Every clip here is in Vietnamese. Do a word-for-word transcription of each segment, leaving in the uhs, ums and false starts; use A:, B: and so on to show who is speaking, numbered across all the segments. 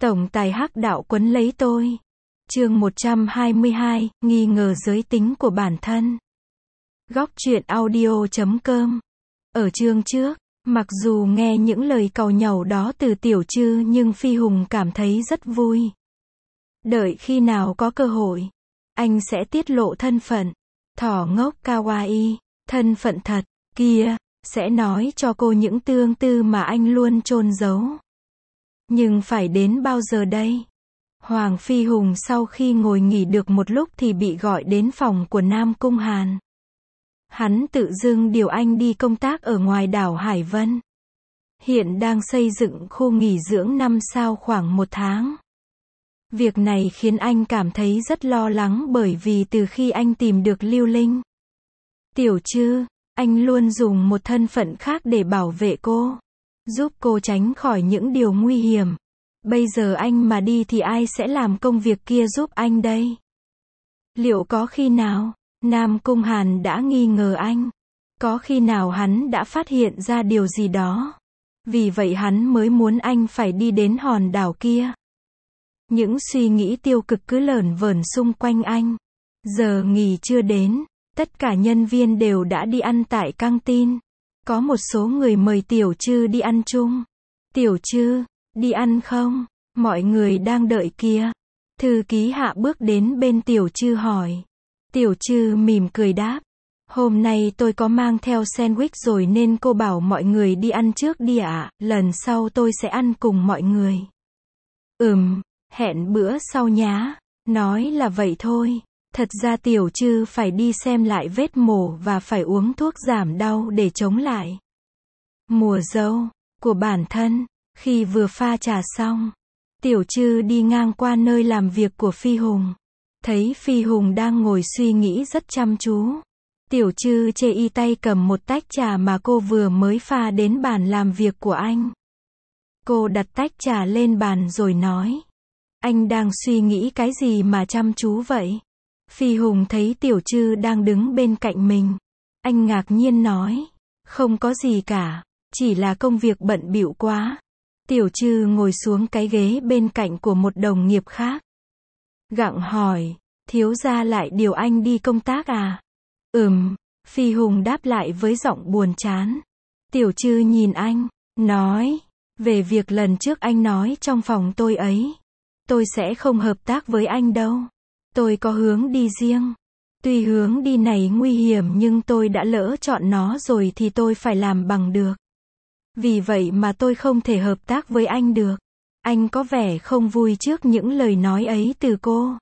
A: Tổng tài hắc đạo quấn lấy tôi. Chương một trăm hai mươi hai, nghi ngờ giới tính của bản thân. Góc truyện audio chấm com. Ở chương trước, mặc dù nghe những lời càu nhàu đó từ Tiểu Trư nhưng Phi Hùng cảm thấy rất vui. Đợi khi nào có cơ hội, anh sẽ tiết lộ thân phận. Thỏ ngốc kawaii, thân phận thật, kia, sẽ nói cho cô những tương tư mà anh luôn chôn giấu. Nhưng phải đến bao giờ đây? Hoàng Phi Hùng sau khi ngồi nghỉ được một lúc thì bị gọi đến phòng của Nam Cung Hàn. Hắn tự dưng điều anh đi công tác ở ngoài đảo Hải Vân. Hiện đang xây dựng khu nghỉ dưỡng năm sao khoảng một tháng. Việc này khiến anh cảm thấy rất lo lắng bởi vì từ khi anh tìm được Lưu Linh, Tiểu Trư, anh luôn dùng một thân phận khác để bảo vệ cô, giúp cô tránh khỏi những điều nguy hiểm. Bây giờ anh mà đi thì ai sẽ làm công việc kia giúp anh đây? Liệu có khi nào Nam Cung Hàn đã nghi ngờ anh? Có khi nào hắn đã phát hiện ra điều gì đó? Vì vậy hắn mới muốn anh phải đi đến hòn đảo kia. Những suy nghĩ tiêu cực cứ lởn vởn xung quanh anh. Giờ nghỉ chưa đến, tất cả nhân viên đều đã đi ăn tại căng tin. Có một số người mời Tiểu Trư đi ăn chung. Tiểu Trư, đi ăn không? Mọi người đang đợi kia. Thư ký Hạ bước đến bên Tiểu Trư hỏi. Tiểu Trư mỉm cười đáp. Hôm nay tôi có mang theo sandwich rồi nên cô bảo mọi người đi ăn trước đi ạ, lần sau tôi sẽ ăn cùng mọi người. Ừm, hẹn bữa sau nhá. Nói là vậy thôi. Thật ra Tiểu Trư phải đi xem lại vết mổ và phải uống thuốc giảm đau để chống lại mùa dâu của bản thân. Khi vừa pha trà xong, Tiểu Trư đi ngang qua nơi làm việc của Phi Hùng. Thấy Phi Hùng đang ngồi suy nghĩ rất chăm chú. Tiểu Trư chê y tay cầm một tách trà mà cô vừa mới pha đến bàn làm việc của anh. Cô đặt tách trà lên bàn rồi nói. Anh đang suy nghĩ cái gì mà chăm chú vậy? Phi Hùng thấy Tiểu Trư đang đứng bên cạnh mình. Anh ngạc nhiên nói. Không có gì cả, chỉ là công việc bận bịu quá. Tiểu Trư ngồi xuống cái ghế bên cạnh của một đồng nghiệp khác. Gặng hỏi, thiếu gia lại điều anh đi công tác à? Ừm, Phi Hùng đáp lại với giọng buồn chán. Tiểu Trư nhìn anh, nói, về việc lần trước anh nói trong phòng tôi ấy. Tôi sẽ không hợp tác với anh đâu. Tôi có hướng đi riêng. Tuy hướng đi này nguy hiểm nhưng tôi đã lỡ chọn nó rồi thì tôi phải làm bằng được. Vì vậy mà tôi không thể hợp tác với anh được. Anh có vẻ không vui trước những lời nói ấy từ cô.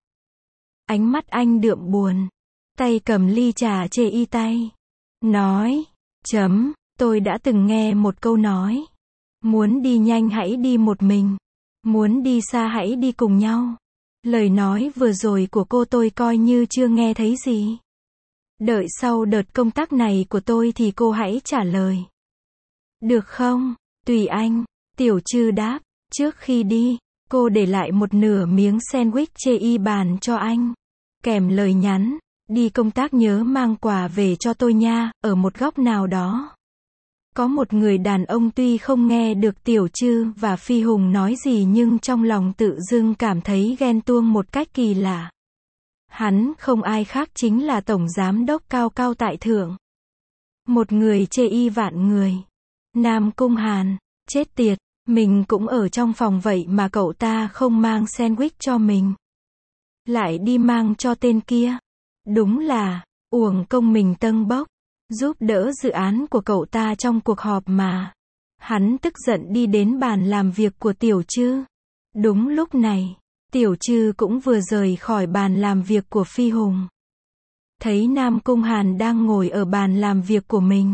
A: Ánh mắt anh đượm buồn. Tay cầm ly trà chê y tay. Nói, chấm, tôi đã từng nghe một câu nói. Muốn đi nhanh hãy đi một mình. Muốn đi xa hãy đi cùng nhau. Lời nói vừa rồi của cô tôi coi như chưa nghe thấy gì. Đợi sau đợt công tác này của tôi thì cô hãy trả lời. Được không? Tùy anh. Tiểu Trư đáp. Trước khi đi, cô để lại một nửa miếng sandwich chê y bàn cho anh. Kèm lời nhắn. Đi công tác nhớ mang quà về cho tôi nha, ở một góc nào đó. Có một người đàn ông tuy không nghe được Tiểu Trư và Phi Hùng nói gì nhưng trong lòng tự dưng cảm thấy ghen tuông một cách kỳ lạ. Hắn không ai khác chính là Tổng Giám đốc cao cao tại thượng. Một người chê y vạn người. Nam Cung Hàn, chết tiệt, mình cũng ở trong phòng vậy mà cậu ta không mang sandwich cho mình. Lại đi mang cho tên kia. Đúng là, uổng công mình tâng bốc. Giúp đỡ dự án của cậu ta trong cuộc họp mà. Hắn tức giận đi đến bàn làm việc của Tiểu Trư. Đúng lúc này, Tiểu Trư cũng vừa rời khỏi bàn làm việc của Phi Hùng. Thấy Nam Cung Hàn đang ngồi ở bàn làm việc của mình.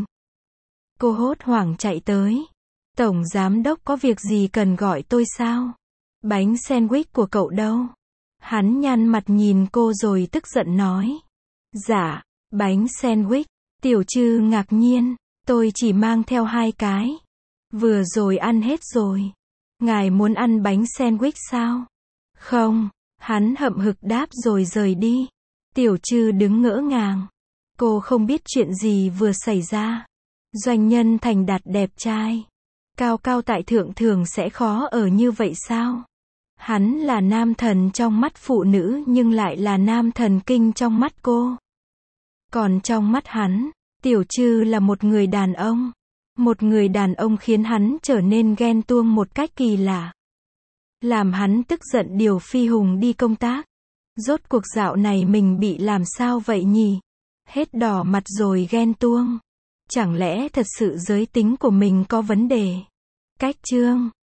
A: Cô hốt hoảng chạy tới. Tổng Giám đốc có việc gì cần gọi tôi sao? Bánh sandwich của cậu đâu? Hắn nhăn mặt nhìn cô rồi tức giận nói. Dạ, bánh sandwich. Tiểu Trư ngạc nhiên, tôi chỉ mang theo hai cái. Vừa rồi ăn hết rồi. Ngài muốn ăn bánh sandwich sao? Không, hắn hậm hực đáp rồi rời đi. Tiểu Trư đứng ngỡ ngàng. Cô không biết chuyện gì vừa xảy ra. Doanh nhân thành đạt đẹp trai, cao cao tại thượng thường sẽ khó ở như vậy sao? Hắn là nam thần trong mắt phụ nữ nhưng lại là nam thần kinh trong mắt cô. Còn trong mắt hắn, Tiểu Trư là một người đàn ông. Một người đàn ông khiến hắn trở nên ghen tuông một cách kỳ lạ. Làm hắn tức giận điều Phi Hùng đi công tác. Rốt cuộc dạo này mình bị làm sao vậy nhỉ? Hết đỏ mặt rồi ghen tuông. Chẳng lẽ thật sự giới tính của mình có vấn đề? Cách chương